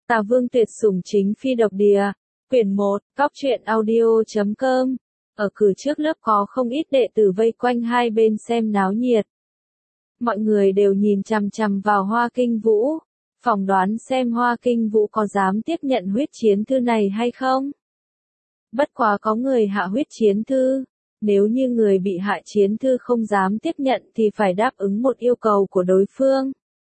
Tà Vương tuyệt sủng chính phi độc địa. Quyển 1, Cóc truyện audio.com. Ở cửa trước lớp có không ít đệ tử vây quanh hai bên xem náo nhiệt. Mọi người đều nhìn chằm chằm vào Hoa Kinh Vũ, phỏng đoán xem Hoa Kinh Vũ có dám tiếp nhận huyết chiến thư này hay không. Bất quá có người hạ huyết chiến thư, nếu như người bị hạ chiến thư không dám tiếp nhận thì phải đáp ứng một yêu cầu của đối phương.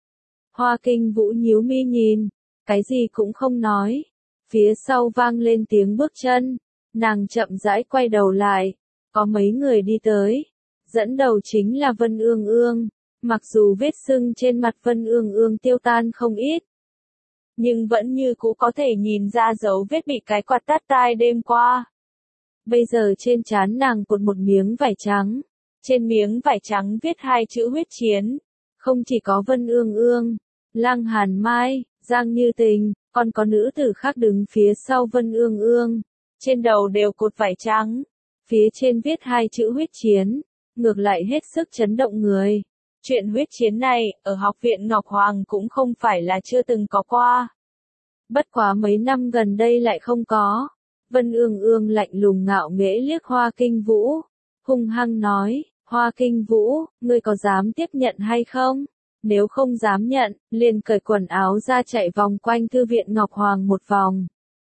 Hoa Kinh Vũ nhíu mi nhìn, cái gì cũng không nói. Phía sau vang lên tiếng bước chân, nàng chậm rãi quay đầu lại, có mấy người đi tới. Dẫn đầu chính là Vân Ương Ương, mặc dù vết sưng trên mặt Vân Ương Ương tiêu tan không ít, nhưng vẫn như cũ có thể nhìn ra dấu vết bị cái quạt tát tai đêm qua. Bây giờ trên trán nàng cột một miếng vải trắng, trên miếng vải trắng viết hai chữ huyết chiến. Không chỉ có Vân Ương Ương, Lăng Hàn Mai, Giang Như Tình, còn có nữ tử khác đứng phía sau Vân Ương Ương, trên đầu đều cột vải trắng, phía trên viết hai chữ huyết chiến, ngược lại hết sức chấn động người. Chuyện huyết chiến này, ở học viện Ngọc Hoàng cũng không phải là chưa từng có qua. Bất quá mấy năm gần đây lại không có. Vân Ương Ương lạnh lùng ngạo nghễ liếc Hoa Kinh Vũ, hung hăng nói, Hoa Kinh Vũ, ngươi có dám tiếp nhận hay không? Nếu không dám nhận, liền cởi quần áo ra chạy vòng quanh thư viện Ngọc Hoàng một vòng.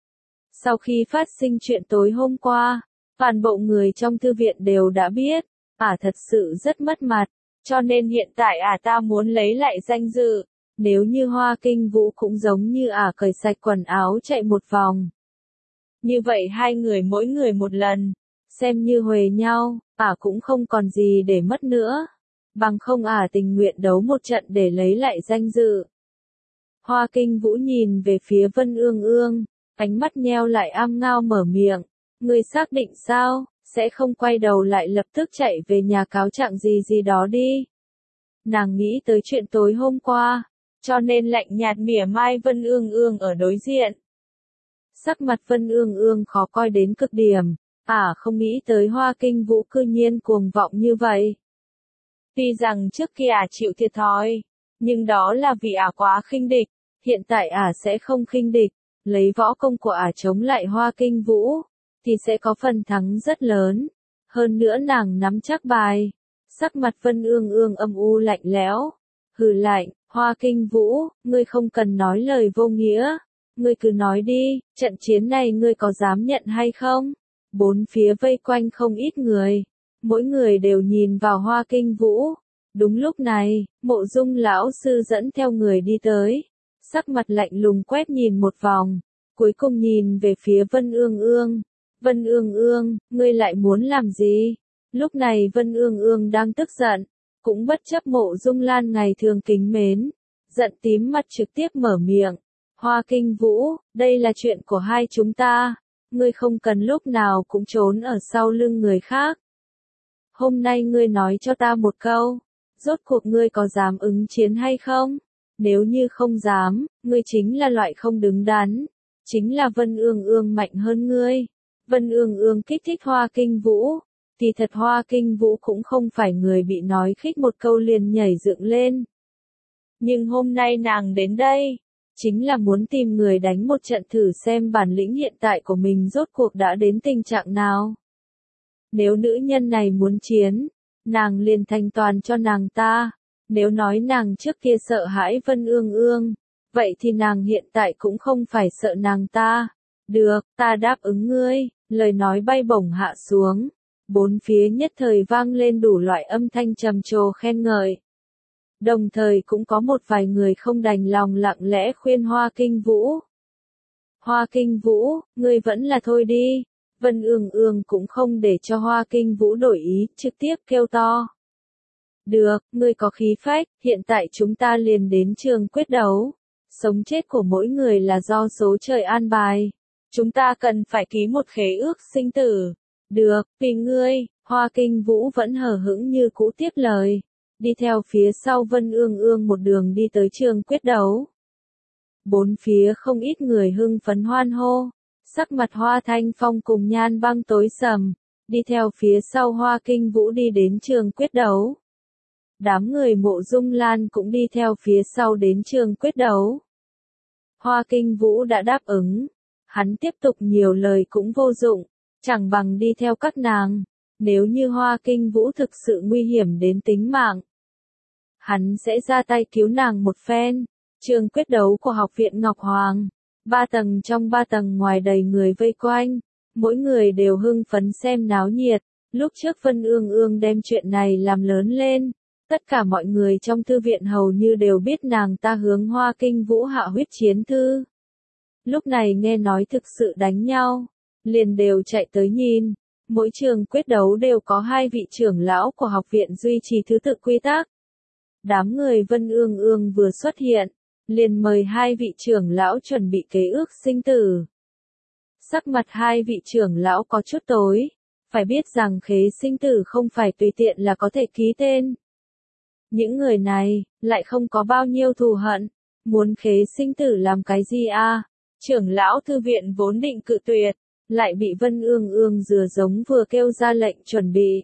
Sau khi phát sinh chuyện tối hôm qua, toàn bộ người trong thư viện đều đã biết, thật sự rất mất mặt, cho nên hiện tại ta muốn lấy lại danh dự. Nếu như Hoa Kinh Vũ cũng giống như cởi sạch quần áo chạy một vòng. Như vậy hai người mỗi người một lần, xem như huề nhau, cũng không còn gì để mất nữa. Bằng không tình nguyện đấu một trận để lấy lại danh dự. Hoa Kinh Vũ nhìn về phía Vân Ương Ương, ánh mắt nheo lại ngao mở miệng. Ngươi xác định sao, sẽ không quay đầu lại lập tức chạy về nhà cáo trạng gì đó đi. Nàng nghĩ tới chuyện tối hôm qua, cho nên lạnh nhạt mỉa mai Vân Ương Ương ở đối diện. Sắc mặt Vân Ương Ương khó coi đến cực điểm, không nghĩ tới Hoa Kinh Vũ cư nhiên cuồng vọng như vậy. Tuy rằng trước kia chịu thiệt thòi, nhưng đó là vì quá khinh địch, hiện tại sẽ không khinh địch, lấy võ công của chống lại Hoa Kinh Vũ, thì sẽ có phần thắng rất lớn. Hơn nữa nàng nắm chắc bài. Sắc mặt Vân Ương Ương âm u lạnh lẽo, hừ lạnh, Hoa Kinh Vũ, ngươi không cần nói lời vô nghĩa, ngươi cứ nói đi, trận chiến này ngươi có dám nhận hay không? Bốn phía vây quanh không ít người, mỗi người đều nhìn vào Hoa Kinh Vũ. Đúng lúc này, Mộ Dung lão sư dẫn theo người đi tới, sắc mặt lạnh lùng quét nhìn một vòng, cuối cùng nhìn về phía Vân Ương Ương. Vân Ương Ương, ngươi lại muốn làm gì? Lúc này Vân Ương Ương đang tức giận, cũng bất chấp Mộ Dung Lan ngày thường kính mến, giận tím mặt trực tiếp mở miệng. Hoa Kinh Vũ, đây là chuyện của hai chúng ta, ngươi không cần lúc nào cũng trốn ở sau lưng người khác. Hôm nay ngươi nói cho ta một câu, rốt cuộc ngươi có dám ứng chiến hay không? Nếu như không dám, ngươi chính là loại không đứng đắn, chính là Vân Ương Ương mạnh hơn ngươi. Vân Ương Ương kích thích Hoa Kinh Vũ, thì thật Hoa Kinh Vũ cũng không phải người bị nói khích một câu liền nhảy dựng lên. Nhưng hôm nay nàng đến đây, chính là muốn tìm người đánh một trận thử xem bản lĩnh hiện tại của mình rốt cuộc đã đến tình trạng nào. Nếu nữ nhân này muốn chiến, nàng liền thanh toàn cho nàng ta. Nếu nói nàng trước kia sợ hãi Vân Ương Ương, vậy thì nàng hiện tại cũng không phải sợ nàng ta. Được, ta đáp ứng ngươi. Lời nói bay bổng hạ xuống, bốn phía nhất thời vang lên đủ loại âm thanh trầm trồ khen ngợi. Đồng thời cũng có một vài người không đành lòng lặng lẽ khuyên Hoa Kinh Vũ. Hoa Kinh Vũ, ngươi vẫn là thôi đi. Vân Ương Ương cũng không để cho Hoa Kinh Vũ đổi ý, trực tiếp kêu to. Được, ngươi có khí phách, hiện tại chúng ta liền đến trường quyết đấu. Sống chết của mỗi người là do số trời an bài. Chúng ta cần phải ký một khế ước sinh tử. Được, vì ngươi, Hoa Kinh Vũ vẫn hờ hững như cũ tiếp lời. Đi theo phía sau Vân Ương Ương một đường đi tới trường quyết đấu. Bốn phía không ít người hưng phấn hoan hô. Sắc mặt Hoa Thanh Phong cùng Nhan Băng tối sầm. Đi theo phía sau Hoa Kinh Vũ đi đến trường quyết đấu. Đám người Mộ Dung Lan cũng đi theo phía sau đến trường quyết đấu. Hoa Kinh Vũ đã đáp ứng. Hắn tiếp tục nhiều lời cũng vô dụng, chẳng bằng đi theo các nàng. Nếu như Hoa Kinh Vũ thực sự nguy hiểm đến tính mạng, hắn sẽ ra tay cứu nàng một phen. Trường quyết đấu của Học viện Ngọc Hoàng. 3 tầng trong 3 tầng ngoài đầy người vây quanh. Mỗi người đều hưng phấn xem náo nhiệt. Lúc trước Vân Ương Ương đem chuyện này làm lớn lên. Tất cả mọi người trong thư viện hầu như đều biết nàng ta hướng Hoa Kinh Vũ hạ huyết chiến thư. Lúc này nghe nói thực sự đánh nhau, liền đều chạy tới nhìn. Mỗi trường quyết đấu đều có 2 vị trưởng lão của học viện duy trì thứ tự quy tắc. Đám người Vân Ương Ương vừa xuất hiện, liền mời 2 vị trưởng lão chuẩn bị kế ước sinh tử. Sắc mặt 2 vị trưởng lão có chút tối, phải biết rằng khế sinh tử không phải tùy tiện là có thể ký tên. Những người này, lại không có bao nhiêu thù hận, muốn khế sinh tử làm cái gì a? Trưởng lão thư viện vốn định cự tuyệt, lại bị Vân Ương Ương dừa giống vừa kêu ra lệnh chuẩn bị.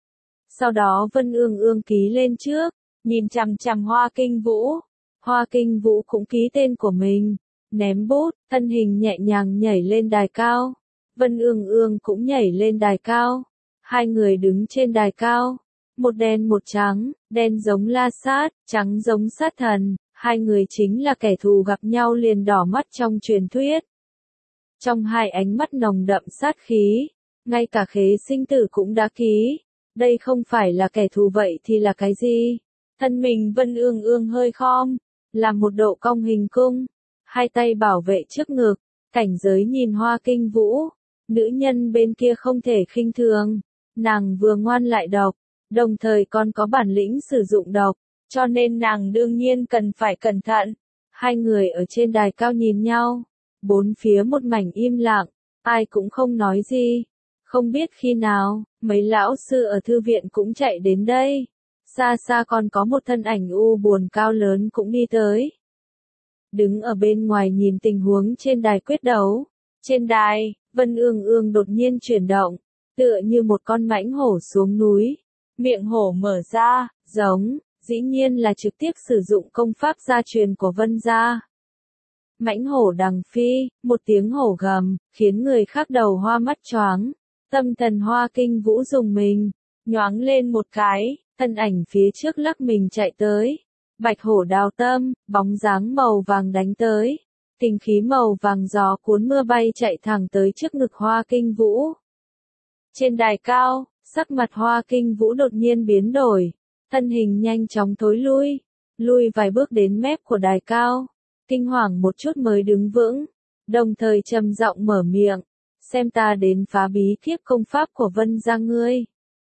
Sau đó Vân Ương Ương ký lên trước, nhìn chằm chằm Hoa Kinh Vũ. Hoa Kinh Vũ cũng ký tên của mình, ném bút, thân hình nhẹ nhàng nhảy lên đài cao. Vân Ương Ương cũng nhảy lên đài cao. 2 người đứng trên đài cao, một đen một trắng, đen giống La Sát, trắng giống Sát Thần. 2 người chính là kẻ thù gặp nhau liền đỏ mắt trong truyền thuyết. Trong 2 ánh mắt nồng đậm sát khí, ngay cả khế sinh tử cũng đã ký. Đây không phải là kẻ thù vậy thì là cái gì? Thân mình Vân Ương Ương hơi khom, làm một độ cong hình cung, 2 tay bảo vệ trước ngực, cảnh giới nhìn Hoa Kinh Vũ. Nữ nhân bên kia không thể khinh thường, nàng vừa ngoan lại độc, đồng thời còn có bản lĩnh sử dụng độc, cho nên nàng đương nhiên cần phải cẩn thận. 2 người ở trên đài cao nhìn nhau, bốn phía một mảnh im lặng, ai cũng không nói gì. Không biết khi nào, mấy lão sư ở thư viện cũng chạy đến đây. Xa xa còn có một thân ảnh u buồn cao lớn cũng đi tới. Đứng ở bên ngoài nhìn tình huống trên đài quyết đấu. Trên đài, Vân Ương Ương đột nhiên chuyển động, tựa như một con mãnh hổ xuống núi. Miệng hổ mở ra, giống, dĩ nhiên là trực tiếp sử dụng công pháp gia truyền của Vân gia. Mãnh hổ đằng phi, một tiếng hổ gầm, khiến người khác đầu hoa mắt choáng. Tâm thần Hoa Kinh Vũ dùng mình, nhoáng lên một cái, thân ảnh phía trước lắc mình chạy tới. Bạch hổ đào tâm, bóng dáng màu vàng đánh tới. Kinh khí màu vàng gió cuốn mưa bay chạy thẳng tới trước ngực Hoa Kinh Vũ. Trên đài cao, sắc mặt Hoa Kinh Vũ đột nhiên biến đổi, thân hình nhanh chóng thối lui vài bước đến mép của đài cao, kinh hoàng một chút mới đứng vững, đồng thời trầm giọng mở miệng, xem ta đến phá bí kíp công pháp của Vân gia ngươi.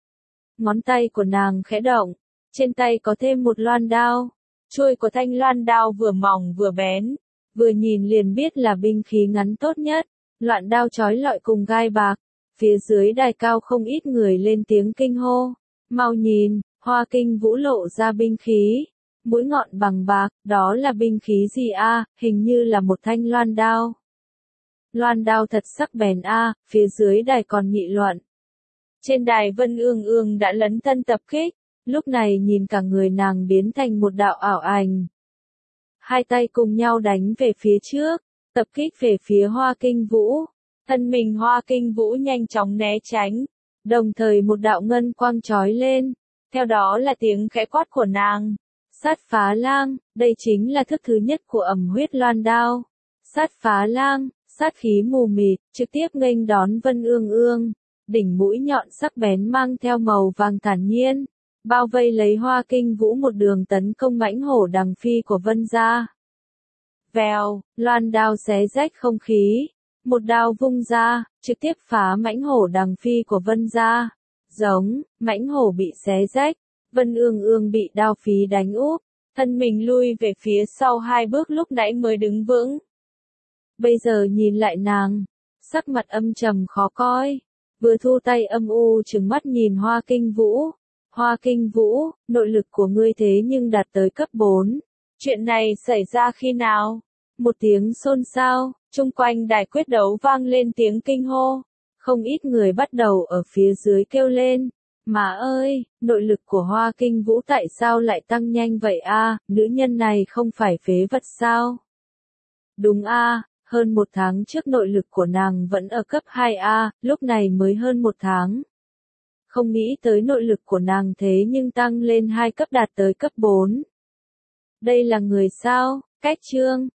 Ngón tay của nàng khẽ động, trên tay có thêm một loan đao, chuôi của thanh loan đao vừa mỏng vừa bén, vừa nhìn liền biết là binh khí ngắn tốt nhất, loạn đao chói lọi cùng gai bạc. Phía dưới đài cao không ít người lên tiếng kinh hô, mau nhìn, Hoa Kinh Vũ lộ ra binh khí, mũi ngọn bằng bạc, đó là binh khí gì a? Hình như là một thanh loan đao. Loan đao thật sắc bén a, phía dưới đài còn nghị luận. Trên đài Vân Ương Ương đã lấn thân tập kích, lúc này nhìn cả người nàng biến thành một đạo ảo ảnh. 2 tay cùng nhau đánh về phía trước, tập kích về phía Hoa Kinh Vũ. Thân mình Hoa Kinh Vũ nhanh chóng né tránh, đồng thời một đạo ngân quang chói lên, theo đó là tiếng khẽ quát của nàng. Sát phá lang, đây chính là thức thứ nhất của ẩm huyết loan đao. Sát phá lang, sát khí mù mịt, trực tiếp nghênh đón Vân Ương Ương, đỉnh mũi nhọn sắc bén mang theo màu vàng thản nhiên, bao vây lấy Hoa Kinh Vũ một đường tấn công mãnh hổ đằng phi của Vân gia. Vèo, loan đao xé rách không khí. Một đao vung ra, trực tiếp phá mãnh hổ đằng phi của Vân gia. Giống, mãnh hổ bị xé rách, Vân Ương Ương bị đao phí đánh úp, thân mình lui về phía sau 2 bước lúc nãy mới đứng vững. Bây giờ nhìn lại nàng, sắc mặt âm trầm khó coi, vừa thu tay âm u trừng mắt nhìn Hoa Kinh Vũ. Hoa Kinh Vũ, nội lực của ngươi thế nhưng đạt tới cấp 4. Chuyện này xảy ra khi nào? Một tiếng xôn xao. Chung quanh đài quyết đấu vang lên tiếng kinh hô, không ít người bắt đầu ở phía dưới kêu lên, mà ơi, nội lực của Hoa Kinh Vũ tại sao lại tăng nhanh vậy a? Nữ nhân này không phải phế vật sao? Đúng a, hơn một tháng trước nội lực của nàng vẫn ở cấp 2A, lúc này mới hơn một tháng. Không nghĩ tới nội lực của nàng thế nhưng tăng lên 2 cấp đạt tới cấp 4. Đây là người sao? Cách chương